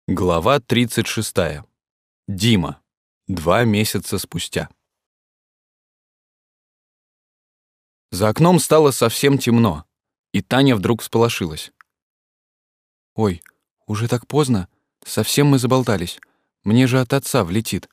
Глава 36. Дима. 2 месяца спустя. За окном стало совсем темно, и Таня вдруг всполошилась. «Ой, уже так поздно. Совсем мы заболтались. Мне же от отца влетит».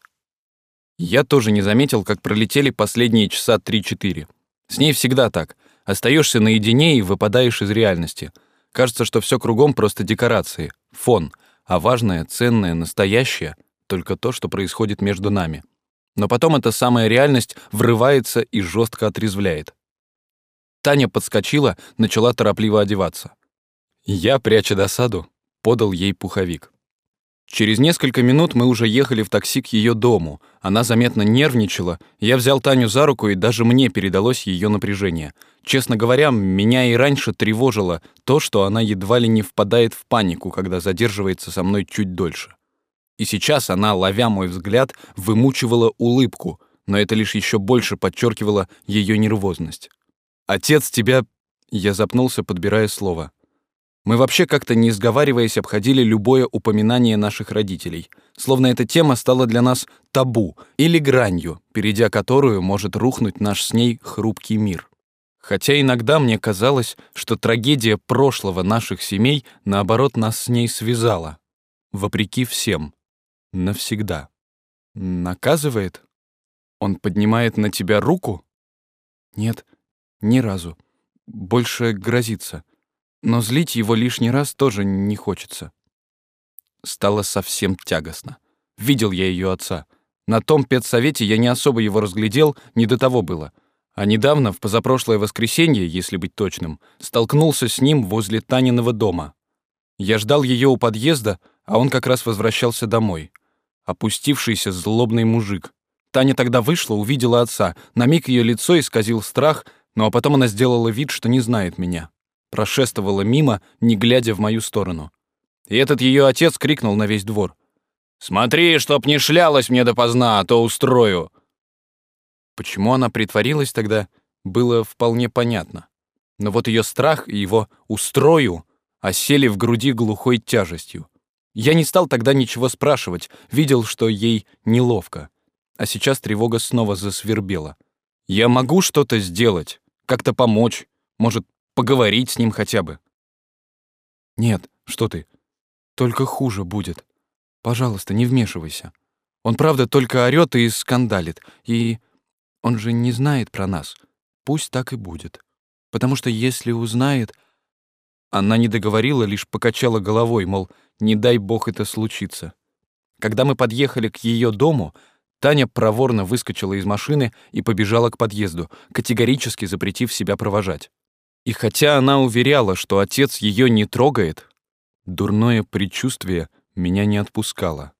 Я тоже не заметил, как пролетели последние часа 3-4. С ней всегда так. Остаешься наедине и выпадаешь из реальности. Кажется, что все кругом просто декорации, фон, а важное, ценное, настоящее — только то, что происходит между нами. Но потом эта самая реальность врывается и жестко отрезвляет. Таня подскочила, начала торопливо одеваться. Я, пряча досаду, подал ей пуховик. Через несколько минут мы уже ехали в такси к ее дому. Она заметно нервничала. Я взял Таню за руку, и даже мне передалось ее напряжение. Честно говоря, меня и раньше тревожило то, что она едва ли не впадает в панику, когда задерживается со мной чуть дольше. И сейчас она, ловя мой взгляд, вымучивала улыбку, но это лишь еще больше подчеркивало ее нервозность. «Отец тебя...» Я запнулся, подбирая слово. Мы вообще как-то, не сговариваясь, обходили любое упоминание наших родителей, словно эта тема стала для нас табу или гранью, перейдя которую может рухнуть наш с ней хрупкий мир. Хотя иногда мне казалось, что трагедия прошлого наших семей, наоборот, нас с ней связала. Вопреки всем. Навсегда. Наказывает? Он поднимает на тебя руку? Нет, ни разу. Больше грозится. Но злить его лишний раз тоже не хочется. Стало совсем тягостно. Видел я ее отца. На том педсовете я не особо его разглядел, не до того было. А недавно, в позапрошлое воскресенье, если быть точным, столкнулся с ним возле Таниного дома. Я ждал ее у подъезда, а он как раз возвращался домой. Опустившийся злобный мужик. Таня тогда вышла, увидела отца. На миг ее лицо исказил страх, ну а потом она сделала вид, что не знает меня. Прошествовала мимо, не глядя в мою сторону. И этот ее отец крикнул на весь двор: «Смотри, чтоб не шлялась мне допоздна, а то устрою!» Почему она притворилась тогда, было вполне понятно. Но вот ее страх и его «устрою» осели в груди глухой тяжестью. Я не стал тогда ничего спрашивать, видел, что ей неловко. А сейчас тревога снова засвербела. Я могу что-то сделать, как-то помочь, может, поговорить с ним хотя бы. Нет, что ты, только хуже будет. Пожалуйста, не вмешивайся. Он, правда, только орёт и скандалит. И он же не знает про нас. Пусть так и будет. Потому что если узнает... Она не договорила, лишь покачала головой, мол, не дай бог это случится. Когда мы подъехали к ее дому, Таня проворно выскочила из машины и побежала к подъезду, категорически запретив себя провожать. И хотя она уверяла, что отец ее не трогает, дурное предчувствие меня не отпускало.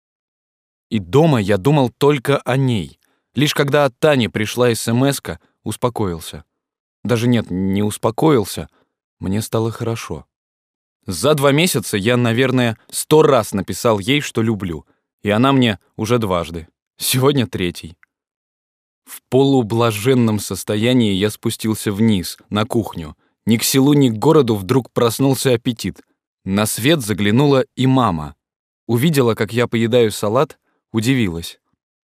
И дома я думал только о ней. Лишь когда от Тани пришла смс-ка, успокоился. Даже нет, не успокоился, мне стало хорошо. За 2 месяца я, наверное, 100 раз написал ей, что люблю, и она мне уже 2. Сегодня 3. В полублаженном состоянии я спустился вниз, на кухню. Ни к селу, ни к городу вдруг проснулся аппетит. На свет заглянула и мама. Увидела, как я поедаю салат, удивилась.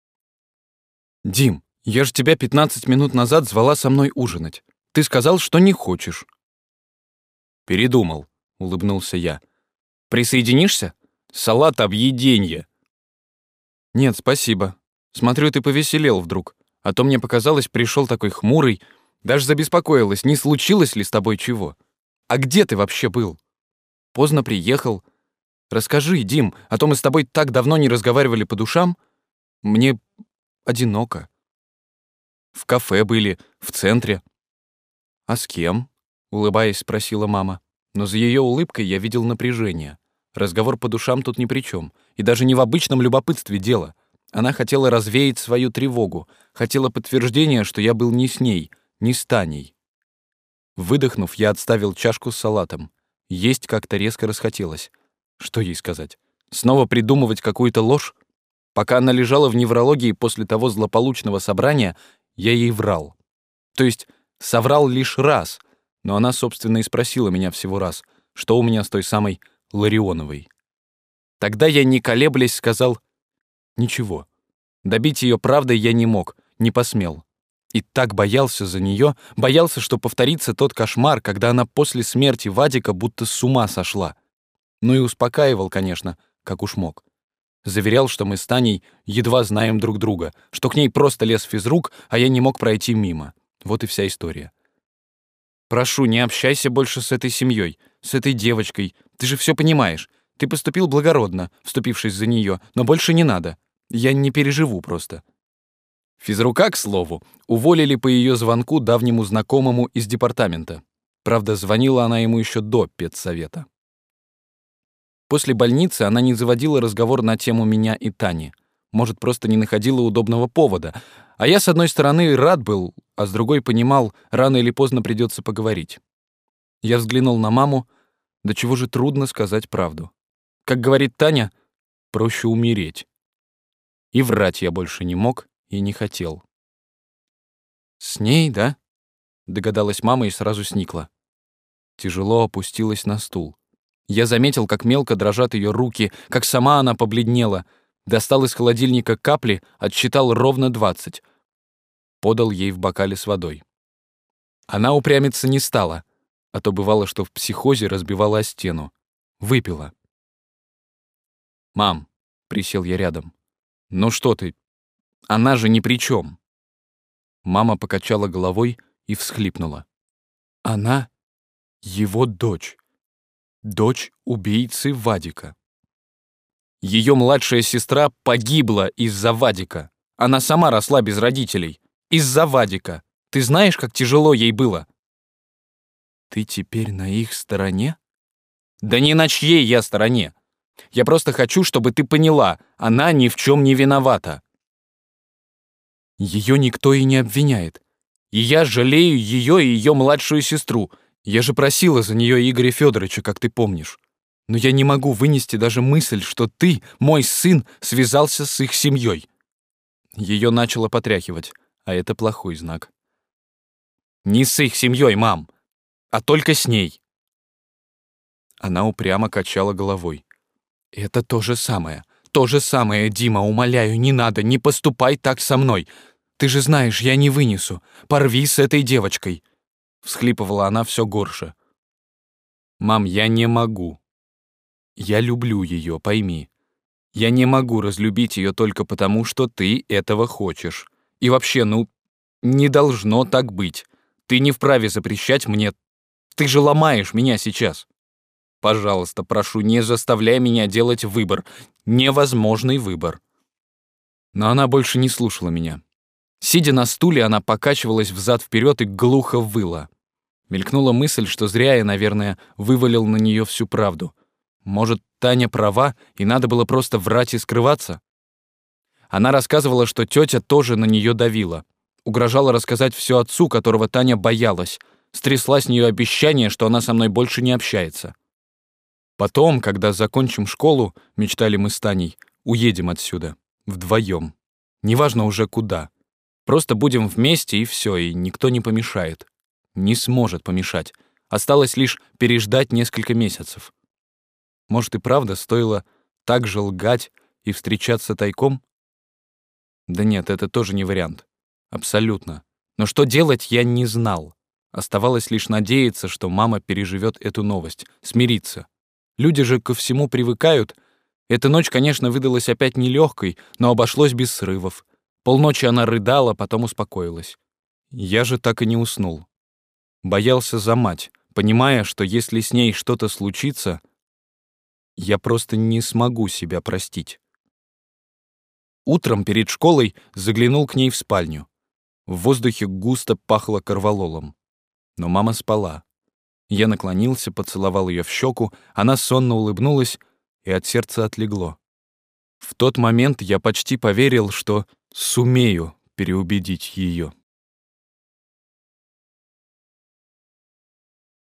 «Дим, я же тебя 15 минут назад звала со мной ужинать. Ты сказал, что не хочешь». «Передумал», — улыбнулся я. «Присоединишься? Салат объеденье». «Нет, спасибо. Смотрю, ты повеселел вдруг. А то мне показалось, пришел такой хмурый. Даже забеспокоилась, не случилось ли с тобой чего. А где ты вообще был? Поздно приехал. Расскажи, Дим, а то мы с тобой так давно не разговаривали по душам. Мне одиноко. В кафе были, в центре». «А с кем?» — улыбаясь, спросила мама. Но за ее улыбкой я видел напряжение. Разговор по душам тут ни при чем. И даже не в обычном любопытстве дело. Она хотела развеять свою тревогу, хотела подтверждения, что я был не с ней, не с Таней. Выдохнув, я отставил чашку с салатом. Есть как-то резко расхотелось. Что ей сказать? Снова придумывать какую-то ложь? Пока она лежала в неврологии после того злополучного собрания, я ей врал. То есть соврал лишь раз, но она, собственно, и спросила меня всего раз, что у меня с той самой Ларионовой. Тогда я, не колеблясь, сказал «Ничего». Добить ее правдой я не мог, не посмел. И так боялся за нее, боялся, что повторится тот кошмар, когда она после смерти Вадика будто с ума сошла. Ну и успокаивал, конечно, как уж мог. Заверял, что мы с Таней едва знаем друг друга, что к ней просто лез физрук, а я не мог пройти мимо. Вот и вся история. «Прошу, не общайся больше с этой семьей, с этой девочкой. Ты же все понимаешь. Ты поступил благородно, вступившись за нее, но больше не надо. Я не переживу просто». Физрука, к слову, уволили по ее звонку давнему знакомому из департамента. Правда, звонила она ему еще до педсовета. После больницы она не заводила разговор на тему меня и Тани. Может, просто не находила удобного повода. А я, с одной стороны, рад был, а с другой понимал, рано или поздно придется поговорить. Я взглянул на маму, до чего же трудно сказать правду. Как говорит Таня, проще умереть. И врать я больше не мог и не хотел. «С ней, да?» — догадалась мама и сразу сникла. Тяжело опустилась на стул. Я заметил, как мелко дрожат ее руки, как сама она побледнела. Достал из холодильника капли, отсчитал ровно 20. Подал ей в бокале с водой. Она упрямиться не стала, а то бывало, что в психозе разбивала о стену. Выпила. «Мам», — присел я рядом, — «ну что ты? Она же ни при чем». Мама покачала головой и всхлипнула. «Она его дочь. Дочь убийцы Вадика. Ее младшая сестра погибла из-за Вадика. Она сама росла без родителей. Из-за Вадика. Ты знаешь, как тяжело ей было?» «Ты теперь на их стороне?» «Да не на чьей я стороне. Я просто хочу, чтобы ты поняла, она ни в чем не виновата. Ее никто и не обвиняет. И я жалею ее и ее младшую сестру. Я же просила за нее Игоря Федоровича, как ты помнишь. Но я не могу вынести даже мысль, что ты, мой сын, связался с их семьей». Ее начало потряхивать, а это плохой знак. «Не с их семьей, мам, а только с ней». Она упрямо качала головой. «Это то же самое. То же самое, Дима, умоляю, не надо, не поступай так со мной. Ты же знаешь, я не вынесу. Порви с этой девочкой». Всхлипывала она все горше. «Мам, я не могу. Я люблю ее, пойми. Я не могу разлюбить ее только потому, что ты этого хочешь. И вообще, не должно так быть. Ты не вправе запрещать мне. Ты же ломаешь меня сейчас. Пожалуйста, прошу, не заставляй меня делать выбор. Невозможный выбор». Но она больше не слушала меня. Сидя на стуле, она покачивалась взад-вперед и глухо выла. Мелькнула мысль, что зря я, наверное, вывалил на нее всю правду. Может, Таня права, и надо было просто врать и скрываться? Она рассказывала, что тетя тоже на нее давила. Угрожала рассказать все отцу, которого Таня боялась. Стрясла с нее обещание, что она со мной больше не общается. Потом, когда закончим школу, мечтали мы с Таней, уедем отсюда. Вдвоем. Неважно уже куда. Просто будем вместе, и все, и никто не помешает. Не сможет помешать. Осталось лишь переждать несколько месяцев. Может, и правда стоило так же лгать и встречаться тайком? Да нет, это тоже не вариант. Абсолютно. Но что делать, я не знал. Оставалось лишь надеяться, что мама переживет эту новость, смириться. Люди же ко всему привыкают. Эта ночь, конечно, выдалась опять нелегкой, но обошлось без срывов. Полночи она рыдала, потом успокоилась. Я же так и не уснул. Боялся за мать, понимая, что если с ней что-то случится, я просто не смогу себя простить. Утром перед школой заглянул к ней в спальню. В воздухе густо пахло корвалолом. Но мама спала. Я наклонился, поцеловал ее в щеку, она сонно улыбнулась, и от сердца отлегло. В тот момент я почти поверил, что сумею переубедить ее.